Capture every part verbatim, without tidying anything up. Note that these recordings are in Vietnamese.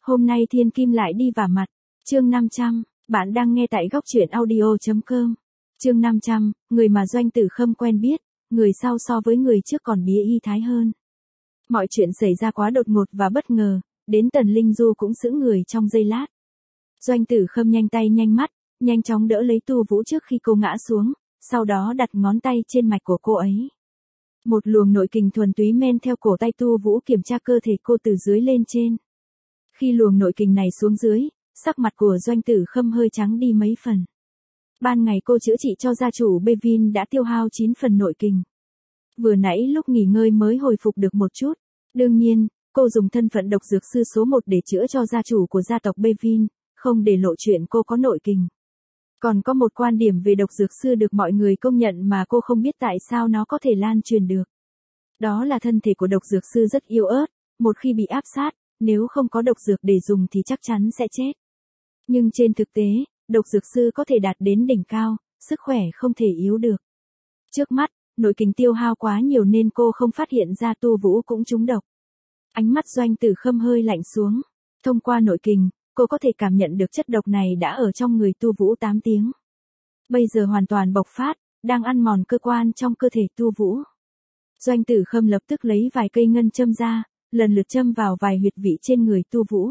Hôm nay thiên kim lại đi vả mặt. Chương năm trăm, bạn đang nghe tại góc truyện audio chấm com. Chương năm trăm, người mà Doanh Tử Khâm quen biết, người sau so với người trước còn bía y thái hơn. Mọi chuyện xảy ra quá đột ngột và bất ngờ, đến Tần Linh Du cũng sững người trong giây lát. Doanh Tử Khâm nhanh tay nhanh mắt, nhanh chóng đỡ lấy Tu Vũ trước khi cô ngã xuống, sau đó đặt ngón tay trên mạch của cô ấy. Một luồng nội kình thuần túy men theo cổ tay Tu Vũ kiểm tra cơ thể cô từ dưới lên trên. Khi luồng nội kình này xuống dưới, sắc mặt của Doanh Tử Khâm hơi trắng đi mấy phần. Ban ngày cô chữa trị cho gia chủ Bevin đã tiêu hao chín phần nội kình. Vừa nãy lúc nghỉ ngơi mới hồi phục được một chút. Đương nhiên, cô dùng thân phận độc dược sư số một để chữa cho gia chủ của gia tộc Bevin, không để lộ chuyện cô có nội kình. Còn có một quan điểm về độc dược sư được mọi người công nhận mà cô không biết tại sao nó có thể lan truyền được. Đó là thân thể của độc dược sư rất yếu ớt, một khi bị áp sát, nếu không có độc dược để dùng thì chắc chắn sẽ chết. Nhưng trên thực tế, độc dược sư có thể đạt đến đỉnh cao, sức khỏe không thể yếu được. Trước mắt, nội kình tiêu hao quá nhiều nên cô không phát hiện ra Tu Vũ cũng trúng độc. Ánh mắt Doanh Tử Khâm hơi lạnh xuống. Thông qua nội kình, cô có thể cảm nhận được chất độc này đã ở trong người Tu Vũ tám tiếng. Bây giờ hoàn toàn bộc phát, đang ăn mòn cơ quan trong cơ thể Tu Vũ. Doanh Tử Khâm lập tức lấy vài cây ngân châm ra, lần lượt châm vào vài huyệt vị trên người Tu Vũ.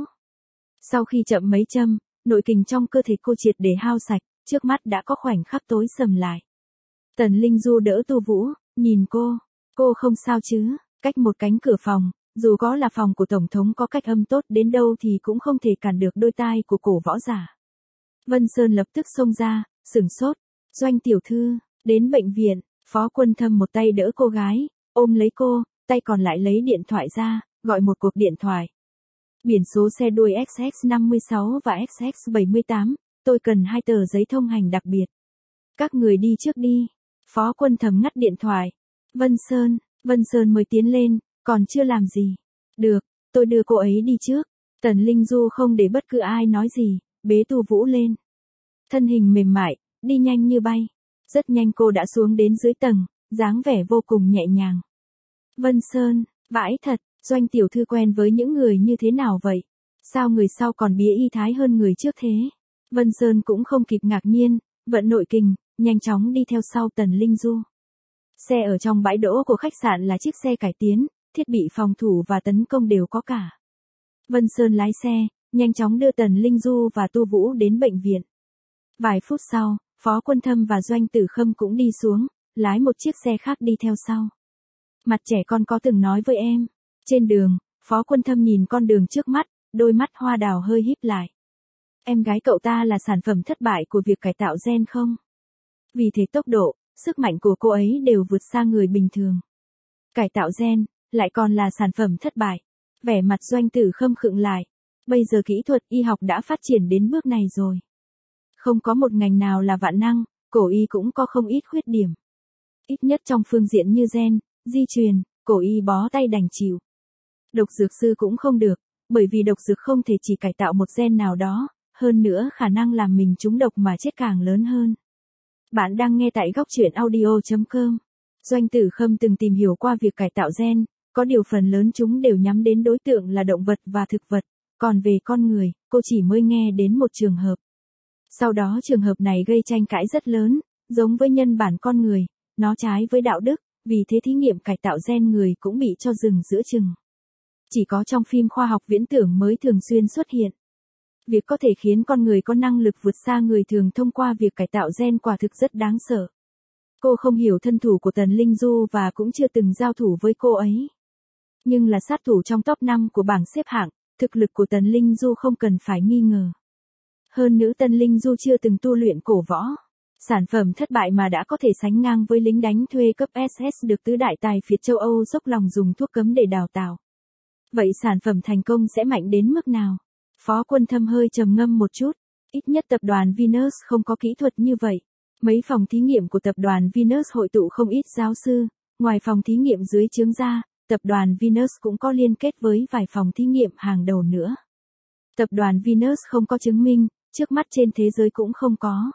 Sau khi chậm mấy châm, nội kình trong cơ thể cô triệt để hao sạch, trước mắt đã có khoảnh khắc tối sầm lại. Tần Linh Du đỡ Tu Vũ, nhìn cô, cô không sao chứ, cách một cánh cửa phòng, dù có là phòng của Tổng thống có cách âm tốt đến đâu thì cũng không thể cản được đôi tai của cổ võ giả. Vân Sơn lập tức xông ra, sửng sốt, Doanh tiểu thư, đến bệnh viện, Phó Quân Thâm một tay đỡ cô gái, ôm lấy cô, tay còn lại lấy điện thoại ra, gọi một cuộc điện thoại. Biển số xe đuôi X X năm mươi sáu và X X bảy mươi tám, tôi cần hai tờ giấy thông hành đặc biệt. Các người đi trước đi. Phó Quân Thâm ngắt điện thoại. Vân Sơn, Vân Sơn mới tiến lên, còn chưa làm gì. Được, tôi đưa cô ấy đi trước. Tần Linh Du không để bất cứ ai nói gì, bế Tu Vũ lên. Thân hình mềm mại, đi nhanh như bay. Rất nhanh cô đã xuống đến dưới tầng, dáng vẻ vô cùng nhẹ nhàng. Vân Sơn, vãi thật, Doanh tiểu thư quen với những người như thế nào vậy? Sao người sau còn bía y thái hơn người trước thế? Vân Sơn cũng không kịp ngạc nhiên, vận nội kình, nhanh chóng đi theo sau Tần Linh Du. Xe ở trong bãi đỗ của khách sạn là chiếc xe cải tiến, thiết bị phòng thủ và tấn công đều có cả. Vân Sơn lái xe, nhanh chóng đưa Tần Linh Du và Tu Vũ đến bệnh viện. Vài phút sau, Phó Quân Thâm và Doanh Tử Khâm cũng đi xuống, lái một chiếc xe khác đi theo sau. Mặt trẻ con có từng nói với em. Trên đường, Phó Quân Thâm nhìn con đường trước mắt, đôi mắt hoa đào hơi híp lại. Em gái cậu ta là sản phẩm thất bại của việc cải tạo gen không? Vì thế tốc độ, sức mạnh của cô ấy đều vượt xa người bình thường. Cải tạo gen, lại còn là sản phẩm thất bại. Vẻ mặt Doanh Tử Khâm khựng lại. Bây giờ kỹ thuật y học đã phát triển đến bước này rồi. Không có một ngành nào là vạn năng, cổ y cũng có không ít khuyết điểm. Ít nhất trong phương diện như gen, di truyền, cổ y bó tay đành chịu. Độc dược sư cũng không được, bởi vì độc dược không thể chỉ cải tạo một gen nào đó, hơn nữa khả năng làm mình trúng độc mà chết càng lớn hơn. Bạn đang nghe tại góc truyện audio chấm com. Doanh Tử Khâm từng tìm hiểu qua việc cải tạo gen, có điều phần lớn chúng đều nhắm đến đối tượng là động vật và thực vật, còn về con người, cô chỉ mới nghe đến một trường hợp. Sau đó trường hợp này gây tranh cãi rất lớn, giống với nhân bản con người, nó trái với đạo đức, vì thế thí nghiệm cải tạo gen người cũng bị cho dừng giữa chừng. Chỉ có trong phim khoa học viễn tưởng mới thường xuyên xuất hiện. Việc có thể khiến con người có năng lực vượt xa người thường thông qua việc cải tạo gen quả thực rất đáng sợ. Cô không hiểu thân thủ của Tần Linh Du và cũng chưa từng giao thủ với cô ấy. Nhưng là sát thủ trong top năm của bảng xếp hạng, thực lực của Tần Linh Du không cần phải nghi ngờ. Hơn nữa Tần Linh Du chưa từng tu luyện cổ võ. Sản phẩm thất bại mà đã có thể sánh ngang với lính đánh thuê cấp ét ét được tứ đại tài phiệt châu Âu dốc lòng dùng thuốc cấm để đào tạo. Vậy sản phẩm thành công sẽ mạnh đến mức nào? Phó Quân Thâm hơi trầm ngâm một chút. Ít nhất tập đoàn Venus không có kỹ thuật như vậy. Mấy phòng thí nghiệm của tập đoàn Venus hội tụ không ít giáo sư. Ngoài phòng thí nghiệm dưới trướng ra, tập đoàn Venus cũng có liên kết với vài phòng thí nghiệm hàng đầu nữa. Tập đoàn Venus không có chứng minh, trước mắt trên thế giới cũng không có.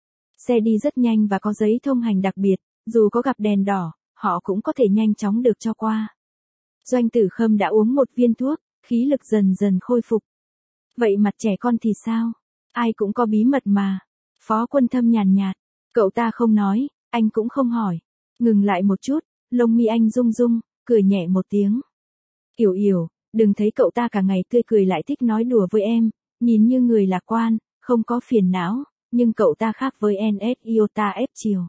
Xe đi rất nhanh và có giấy thông hành đặc biệt, dù có gặp đèn đỏ, họ cũng có thể nhanh chóng được cho qua. Doanh Tử Khâm đã uống một viên thuốc, khí lực dần dần khôi phục. Vậy mặt trẻ con thì sao? Ai cũng có bí mật mà. Phó Quân Thâm nhàn nhạt. Cậu ta không nói, anh cũng không hỏi. Ngừng lại một chút, lông mi anh rung rung, cười nhẹ một tiếng. Yểu Yểu, đừng thấy cậu ta cả ngày tươi cười lại thích nói đùa với em, nhìn như người lạc quan, không có phiền não, nhưng cậu ta khác với en ét Iota F Triều.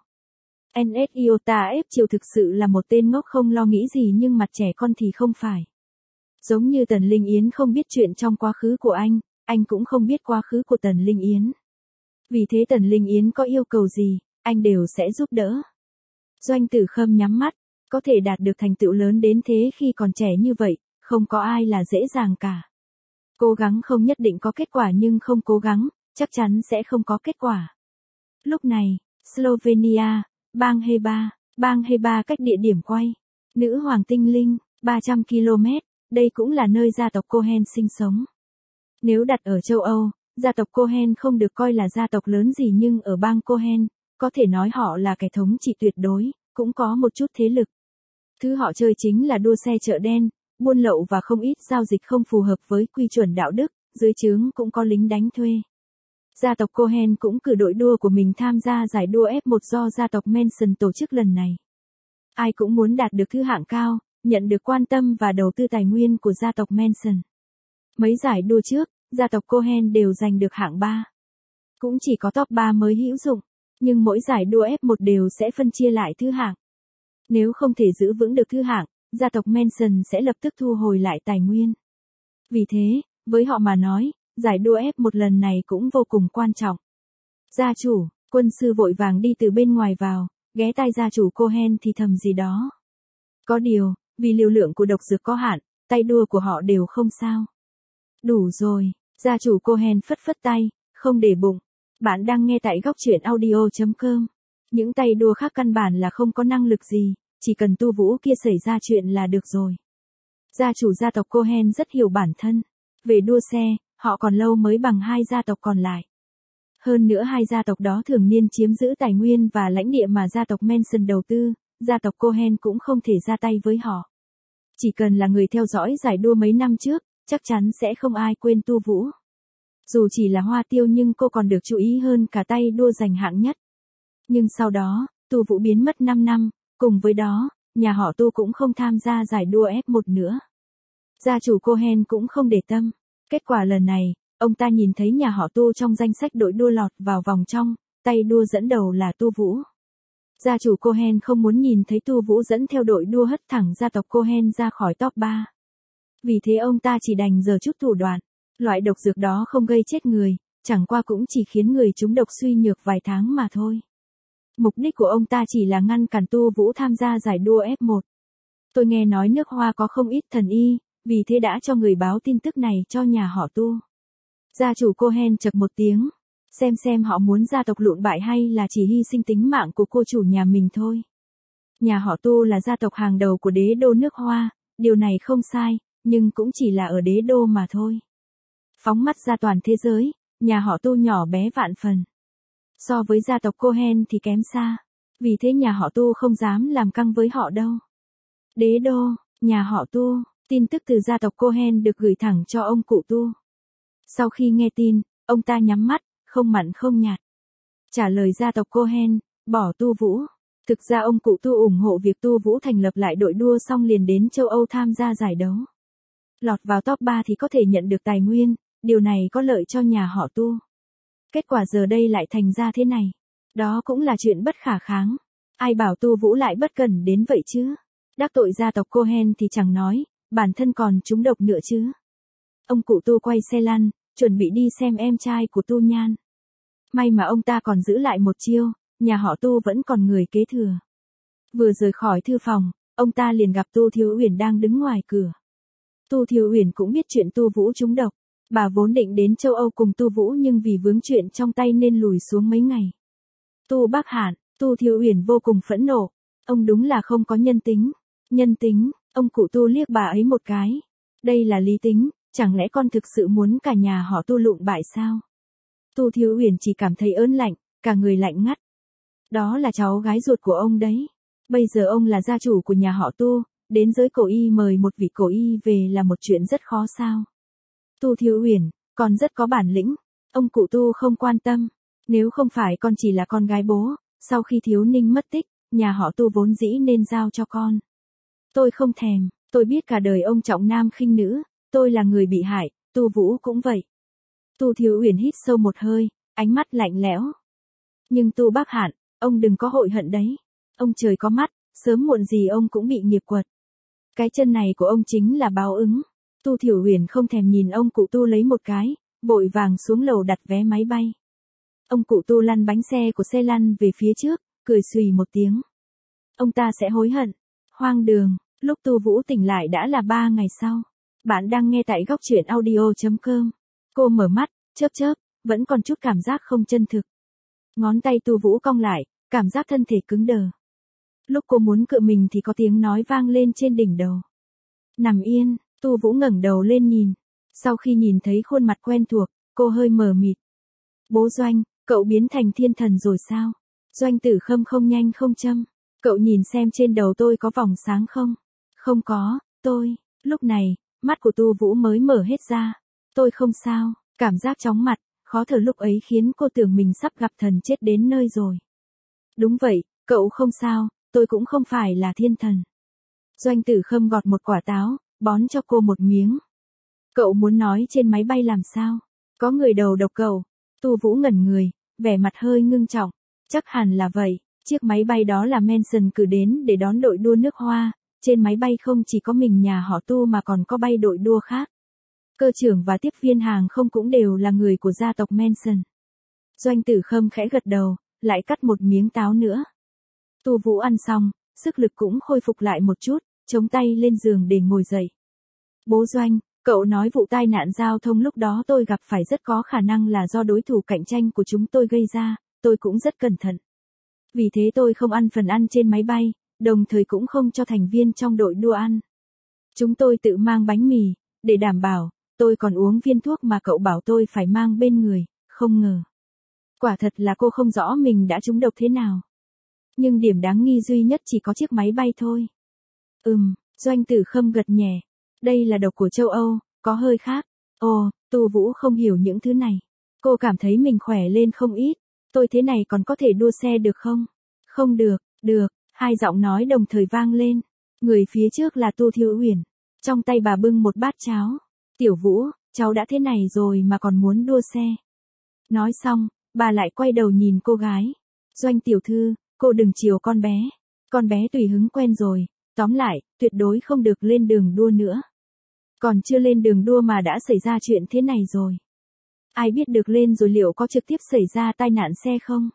en ét Iota F Triều thực sự là một tên ngốc không lo nghĩ gì nhưng mặt trẻ con thì không phải. Giống như Tần Linh Yến không biết chuyện trong quá khứ của anh, anh cũng không biết quá khứ của Tần Linh Yến. Vì thế Tần Linh Yến có yêu cầu gì, anh đều sẽ giúp đỡ. Doanh Tử Khâm nhắm mắt, có thể đạt được thành tựu lớn đến thế khi còn trẻ như vậy, không có ai là dễ dàng cả. Cố gắng không nhất định có kết quả nhưng không cố gắng, chắc chắn sẽ không có kết quả. Lúc này, Slovenia, bang Heba, bang Heba cách địa điểm quay, nữ hoàng tinh linh, ba trăm ki lô mét, đây cũng là nơi gia tộc Cohen sinh sống. Nếu đặt ở châu Âu, gia tộc Cohen không được coi là gia tộc lớn gì nhưng ở bang Cohen, có thể nói họ là kẻ thống trị tuyệt đối, cũng có một chút thế lực. Thứ họ chơi chính là đua xe chợ đen, buôn lậu và không ít giao dịch không phù hợp với quy chuẩn đạo đức, dưới trướng cũng có lính đánh thuê. Gia tộc Cohen cũng cử đội đua của mình tham gia giải đua F một do gia tộc Manson tổ chức lần này. Ai cũng muốn đạt được thứ hạng cao, nhận được quan tâm và đầu tư tài nguyên của gia tộc Manson. Mấy giải đua trước, gia tộc Cohen đều giành được hạng ba. Cũng chỉ có top ba mới hữu dụng, nhưng mỗi giải đua F một đều sẽ phân chia lại thứ hạng. Nếu không thể giữ vững được thứ hạng, gia tộc Manson sẽ lập tức thu hồi lại tài nguyên. Vì thế, với họ mà nói, giải đua F một lần này cũng vô cùng quan trọng. Gia chủ, quân sư vội vàng đi từ bên ngoài vào, ghé tai gia chủ Cohen thì thầm gì đó. Có điều, vì liều lượng của độc dược có hạn, tay đua của họ đều không sao. Đủ rồi, gia chủ Cohen phất phất tay, không để bụng. Bạn đang nghe tại góc truyện audio chấm com. Những tay đua khác căn bản là không có năng lực gì, chỉ cần tu vũ kia xảy ra chuyện là được rồi. Gia chủ gia tộc Cohen rất hiểu bản thân. Về đua xe, họ còn lâu mới bằng hai gia tộc còn lại. Hơn nữa hai gia tộc đó thường niên chiếm giữ tài nguyên và lãnh địa mà gia tộc Manson đầu tư, gia tộc Cohen cũng không thể ra tay với họ. Chỉ cần là người theo dõi giải đua mấy năm trước, chắc chắn sẽ không ai quên tu vũ. Dù chỉ là hoa tiêu nhưng cô còn được chú ý hơn cả tay đua giành hạng nhất. Nhưng sau đó, tu vũ biến mất năm năm, cùng với đó, nhà họ tu cũng không tham gia giải đua F một nữa. Gia chủ Cohen cũng không để tâm. Kết quả lần này, ông ta nhìn thấy nhà họ tu trong danh sách đội đua lọt vào vòng trong, tay đua dẫn đầu là tu vũ. Gia chủ Cohen không muốn nhìn thấy tu vũ dẫn theo đội đua hất thẳng gia tộc Cohen ra khỏi top ba. Vì thế ông ta chỉ đành giở chút thủ đoạn. Loại độc dược đó không gây chết người, chẳng qua cũng chỉ khiến người trúng độc suy nhược vài tháng mà thôi. Mục đích của ông ta chỉ là ngăn cản tu vũ tham gia giải đua F một. Tôi nghe nói nước Hoa có không ít thần y, vì thế đã cho người báo tin tức này cho nhà họ tu. Gia chủ Cohen chậc một tiếng, xem xem họ muốn gia tộc lụn bại hay là chỉ hy sinh tính mạng của cô chủ nhà mình thôi. Nhà họ tu là gia tộc hàng đầu của đế đô nước Hoa, điều này không sai, nhưng cũng chỉ là ở đế đô mà thôi. Phóng mắt ra toàn thế giới, nhà họ tu nhỏ bé vạn phần. So với gia tộc Cohen thì kém xa, vì thế nhà họ tu không dám làm căng với họ đâu. Đế đô, nhà họ tu, tin tức từ gia tộc Cohen được gửi thẳng cho ông cụ tu. Sau khi nghe tin, ông ta nhắm mắt, không mặn không nhạt. Trả lời gia tộc Cohen, bỏ tu vũ. Thực ra ông cụ tu ủng hộ việc tu vũ thành lập lại đội đua xong liền đến châu Âu tham gia giải đấu. Lọt vào top ba thì có thể nhận được tài nguyên, điều này có lợi cho nhà họ tu. Kết quả giờ đây lại thành ra thế này. Đó cũng là chuyện bất khả kháng. Ai bảo tu vũ lại bất cẩn đến vậy chứ? Đắc tội gia tộc Cohen thì chẳng nói, bản thân còn trúng độc nữa chứ. Ông cụ tu quay xe lăn, chuẩn bị đi xem em trai của tu nhan. May mà ông ta còn giữ lại một chiêu, nhà họ tu vẫn còn người kế thừa. Vừa rời khỏi thư phòng, ông ta liền gặp Tu Thiếu Uyển đang đứng ngoài cửa. Tu Thiếu Uyển cũng biết chuyện tu vũ trúng độc. Bà vốn định đến châu Âu cùng tu vũ nhưng vì vướng chuyện trong tay nên lùi xuống mấy ngày. Tu Bác Hạn, Tu Thiếu Uyển vô cùng phẫn nộ. Ông đúng là không có nhân tính. Nhân tính, ông cụ tu liếc bà ấy một cái. Đây là lý tính, chẳng lẽ con thực sự muốn cả nhà họ tu lụn bại sao? Tu Thiếu Uyển chỉ cảm thấy ớn lạnh, cả người lạnh ngắt. Đó là cháu gái ruột của ông đấy. Bây giờ ông là gia chủ của nhà họ tu, đến giới cổ y mời một vị cổ y về là một chuyện rất khó sao. Tu Thiếu Uyển, Con rất có bản lĩnh. Ông cụ Tu không quan tâm. Nếu không phải con chỉ là con gái bố, sau khi Thiếu Ninh mất tích, nhà họ Tu vốn dĩ nên giao cho con. Tôi không thèm, tôi biết cả đời ông trọng nam khinh nữ, tôi là người bị hại, Tu Vũ cũng vậy. Tu Thiếu Uyển hít sâu một hơi, ánh mắt lạnh lẽo. Nhưng Tu Bác Hạn, ông đừng có hội hận đấy. Ông trời có mắt, sớm muộn gì ông cũng bị nghiệp quật. Cái chân này của ông chính là báo ứng. Tu Thiểu Uyển không thèm nhìn ông cụ Tu lấy một cái, vội vàng xuống lầu đặt vé máy bay. Ông cụ Tu lăn bánh xe của xe lăn về phía trước, cười xùy một tiếng. Ông ta sẽ hối hận. Hoang đường, lúc Tu Vũ tỉnh lại đã là ba ngày sau. Bạn đang nghe tại góc truyện audio chấm com. Cô mở mắt, chớp chớp, vẫn còn chút cảm giác không chân thực. Ngón tay Tu Vũ cong lại, cảm giác thân thể cứng đờ. Lúc cô muốn cựa mình thì có tiếng nói vang lên trên đỉnh đầu. Nằm yên, Tu Vũ ngẩng đầu lên nhìn. Sau khi nhìn thấy khuôn mặt quen thuộc, cô hơi mờ mịt. Bố Doanh, cậu biến thành thiên thần rồi sao? Doanh Tử Khâm không nhanh không chậm. Cậu nhìn xem trên đầu tôi có vòng sáng không? Không có, tôi. Lúc này, mắt của Tu Vũ mới mở hết ra. Tôi không sao, cảm giác chóng mặt, khó thở lúc ấy khiến cô tưởng mình sắp gặp thần chết đến nơi rồi. Đúng vậy, cậu không sao, tôi cũng không phải là thiên thần. Doanh Tử Khâm gọt một quả táo, bón cho cô một miếng. Cậu muốn nói trên máy bay làm sao? Có người đầu độc cậu. Tu Vũ ngẩn người, vẻ mặt hơi ngưng trọng. Chắc hẳn là vậy, chiếc máy bay đó là Manson cử đến để đón đội đua nước Hoa. Trên máy bay không chỉ có mình nhà họ Tu mà còn có bay đội đua khác. Cơ trưởng và tiếp viên hàng không cũng đều là người của gia tộc Manson. Doanh Tử Khâm khẽ gật đầu, lại cắt một miếng táo nữa. Tu Vũ ăn xong, sức lực cũng khôi phục lại một chút, chống tay lên giường để ngồi dậy. Bố Doanh, cậu nói vụ tai nạn giao thông lúc đó tôi gặp phải rất có khả năng là do đối thủ cạnh tranh của chúng tôi gây ra, tôi cũng rất cẩn thận. Vì thế tôi không ăn phần ăn trên máy bay, đồng thời cũng không cho thành viên trong đội đua ăn. Chúng tôi tự mang bánh mì, để đảm bảo, tôi còn uống viên thuốc mà cậu bảo tôi phải mang bên người, không ngờ. Quả thật là cô không rõ mình đã trúng độc thế nào. Nhưng điểm đáng nghi duy nhất chỉ có chiếc máy bay thôi. Ừm, Doanh Tử Khâm gật nhẹ. Đây là độc của châu Âu, có hơi khác. Ồ, Tu Vũ không hiểu những thứ này. Cô cảm thấy mình khỏe lên không ít. Tôi thế này còn có thể đua xe được không? Không được, được, hai giọng nói đồng thời vang lên. Người phía trước là Tu Thiểu Uyển. Trong tay bà bưng một bát cháo. Tiểu Vũ, cháu đã thế này rồi mà còn muốn đua xe. Nói xong, bà lại quay đầu nhìn cô gái. Doanh tiểu thư, cô đừng chiều con bé. Con bé tùy hứng quen rồi. Tóm lại, tuyệt đối không được lên đường đua nữa. Còn chưa lên đường đua mà đã xảy ra chuyện thế này rồi. Ai biết được lên rồi liệu có trực tiếp xảy ra tai nạn xe không?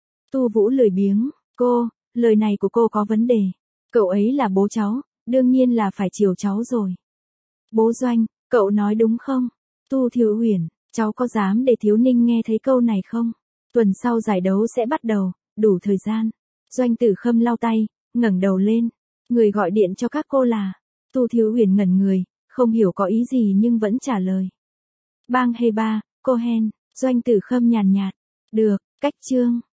Tu Vũ lười biếng, cô, lời này của cô có vấn đề. Cậu ấy là bố cháu, đương nhiên là phải chiều cháu rồi. Bố Doanh, cậu nói đúng không? Tu Thiểu Uyển, cháu có dám để Thiếu Ninh nghe thấy câu này không? Tuần sau giải đấu sẽ bắt đầu, đủ thời gian. Doanh Tử Khâm lau tay, ngẩng đầu lên. Người gọi điện cho các cô là. Tu Thiểu Uyển ngẩn người, không hiểu có ý gì nhưng vẫn trả lời. Bang Hê Ba, Cohen. Doanh Tử Khâm nhàn nhạt. Được, cách chương.